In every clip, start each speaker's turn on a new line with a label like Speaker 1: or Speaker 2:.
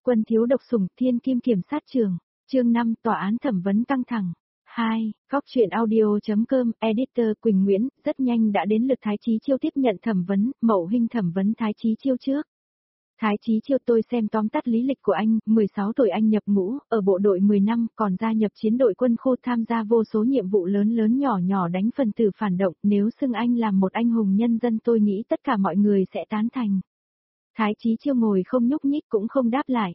Speaker 1: Quân thiếu độc sủng thiên kim kiểm sát trường. Chương 5 tòa án thẩm vấn căng thẳng. 2. Góc truyện audio.com Editor Quỳnh Nguyễn, rất nhanh đã đến lượt Thái Chí Chiêu tiếp nhận thẩm vấn, Mậu Hinh thẩm vấn Thái Chí Chiêu trước. Thái Chí Chiêu, tôi xem tóm tắt lý lịch của anh, 16 tuổi anh nhập ngũ, ở bộ đội 10 năm, còn gia nhập chiến đội quân khu tham gia vô số nhiệm vụ lớn lớn nhỏ nhỏ đánh phần tử phản động, nếu xưng anh làm một anh hùng nhân dân tôi nghĩ tất cả mọi người sẽ tán thành. Thái Chí Chiêu ngồi không nhúc nhích cũng không đáp lại.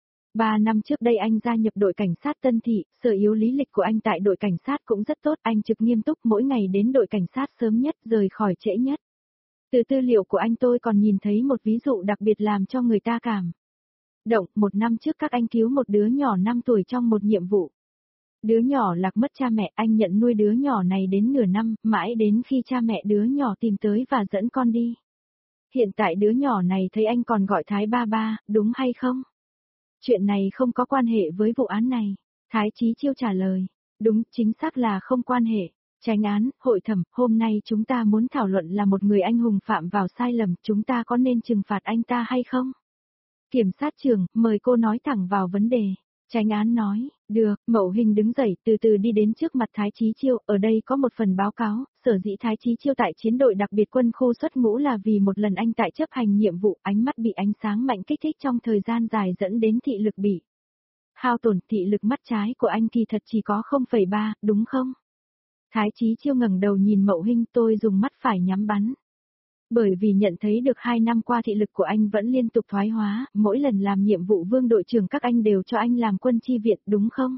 Speaker 1: 3 năm trước đây anh gia nhập đội cảnh sát Tân Thị, sở yếu lý lịch của anh tại đội cảnh sát cũng rất tốt, anh trực nghiêm túc mỗi ngày đến đội cảnh sát sớm nhất, rời khỏi trễ nhất. Từ tư liệu của anh tôi còn nhìn thấy một ví dụ đặc biệt làm cho người ta cảm động, 1 năm trước các anh cứu một đứa nhỏ 5 tuổi trong một nhiệm vụ. Đứa nhỏ lạc mất cha mẹ, anh nhận nuôi đứa nhỏ này đến nửa năm, mãi đến khi cha mẹ đứa nhỏ tìm tới và dẫn con đi. Hiện tại đứa nhỏ này thấy anh còn gọi Thái ba ba, đúng hay không? Chuyện này không có quan hệ với vụ án này. Thái Chí Chiêu trả lời. Đúng, chính xác là không quan hệ. Chánh án, hội thẩm, hôm nay chúng ta muốn thảo luận là một người anh hùng phạm vào sai lầm, chúng ta có nên trừng phạt anh ta hay không? Kiểm sát trưởng, mời cô nói thẳng vào vấn đề. Chánh án nói, được, Mậu Hinh đứng dậy từ từ đi đến trước mặt Thái Chí Chiêu, ở đây có một phần báo cáo, sở dĩ Thái Chí Chiêu tại chiến đội đặc biệt quân khu xuất ngũ là vì một lần anh tại chấp hành nhiệm vụ, ánh mắt bị ánh sáng mạnh kích thích trong thời gian dài dẫn đến thị lực bị hao tổn, thị lực mắt trái của anh kỳ thật chỉ có 0,3, đúng không? Thái Chí Chiêu ngẩng đầu nhìn Mậu Hinh, tôi dùng mắt phải nhắm bắn. Bởi vì nhận thấy được 2 năm qua thị lực của anh vẫn liên tục thoái hóa, mỗi lần làm nhiệm vụ vương đội trưởng các anh đều cho anh làm quân chi viện, đúng không?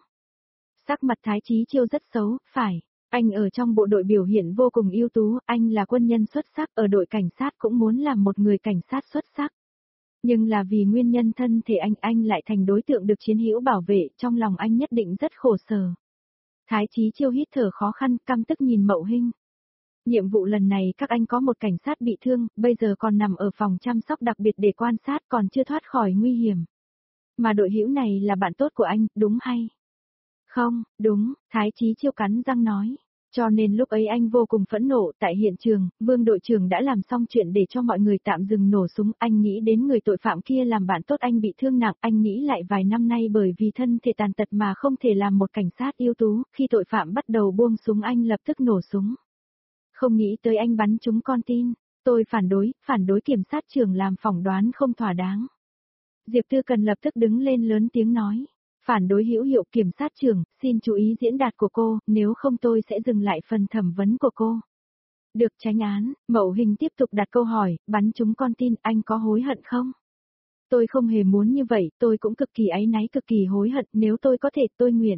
Speaker 1: Sắc mặt Thái Chí Chiêu rất xấu, phải. Anh ở trong bộ đội biểu hiện vô cùng ưu tú, anh là quân nhân xuất sắc, ở đội cảnh sát cũng muốn làm một người cảnh sát xuất sắc. Nhưng là vì nguyên nhân thân thể anh lại thành đối tượng được chiến hữu bảo vệ, trong lòng anh nhất định rất khổ sở. Thái Chí Chiêu hít thở khó khăn, căm tức nhìn Mậu Hinh. Nhiệm vụ lần này các anh có một cảnh sát bị thương, bây giờ còn nằm ở phòng chăm sóc đặc biệt để quan sát, còn chưa thoát khỏi nguy hiểm. Mà đội hữu này là bạn tốt của anh, đúng hay? Không, đúng, Thái Chí Chiêu cắn răng nói. Cho nên lúc ấy anh vô cùng phẫn nộ, tại hiện trường, Vương đội trưởng đã làm xong chuyện để cho mọi người tạm dừng nổ súng, anh nghĩ đến người tội phạm kia làm bạn tốt anh bị thương nặng, anh nghĩ lại vài năm nay bởi vì thân thể tàn tật mà không thể làm một cảnh sát ưu tú, khi tội phạm bắt đầu buông súng anh lập tức nổ súng. Không nghĩ tới anh bắn trúng con tin, tôi phản đối kiểm sát trưởng làm phỏng đoán không thỏa đáng. Diệp Tư Cần lập tức đứng lên lớn tiếng nói. Phản đối hữu hiệu kiểm sát trưởng, xin chú ý diễn đạt của cô, nếu không tôi sẽ dừng lại phần thẩm vấn của cô. Được chánh án, Mậu Hinh tiếp tục đặt câu hỏi, bắn trúng con tin, anh có hối hận không? Tôi không hề muốn như vậy, tôi cũng cực kỳ áy náy cực kỳ hối hận, nếu tôi có thể tôi nguyện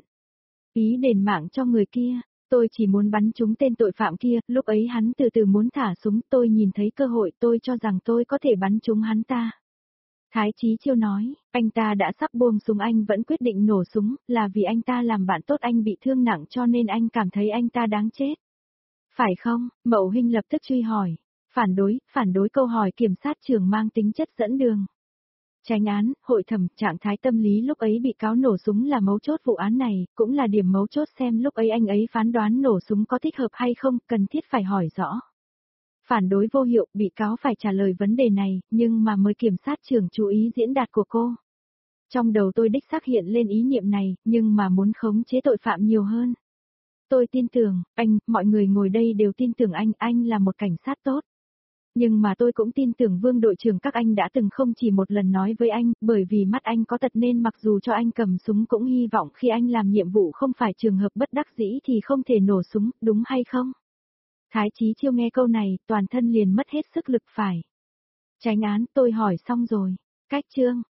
Speaker 1: ý đền mạng cho người kia, tôi chỉ muốn bắn trúng tên tội phạm kia, lúc ấy hắn từ từ muốn thả súng, tôi nhìn thấy cơ hội tôi cho rằng tôi có thể bắn trúng hắn ta. Thái Chí Chiêu nói, anh ta đã sắp buông súng anh vẫn quyết định nổ súng, là vì anh ta làm bạn tốt anh bị thương nặng cho nên anh cảm thấy anh ta đáng chết. Phải không? Mậu Hinh lập tức truy hỏi. Phản đối câu hỏi kiểm sát trưởng mang tính chất dẫn đường. Chánh án, hội thẩm, trạng thái tâm lý lúc ấy bị cáo nổ súng là mấu chốt vụ án này, cũng là điểm mấu chốt xem lúc ấy anh ấy phán đoán nổ súng có thích hợp hay không, cần thiết phải hỏi rõ. Phản đối vô hiệu, bị cáo phải trả lời vấn đề này, nhưng mà mời kiểm sát trưởng chú ý diễn đạt của cô. Trong đầu tôi đích xác hiện lên ý niệm này, nhưng mà muốn khống chế tội phạm nhiều hơn. Tôi tin tưởng, mọi người ngồi đây đều tin tưởng anh là một cảnh sát tốt. Nhưng mà tôi cũng tin tưởng Vương đội trưởng các anh đã từng không chỉ một lần nói với anh, bởi vì mắt anh có tật nên mặc dù cho anh cầm súng cũng hy vọng khi anh làm nhiệm vụ không phải trường hợp bất đắc dĩ thì không thể nổ súng, đúng hay không? Thái Chí Chiêu nghe câu này, toàn thân liền mất hết sức lực phải. Chánh án, tôi hỏi xong rồi. Cách chương.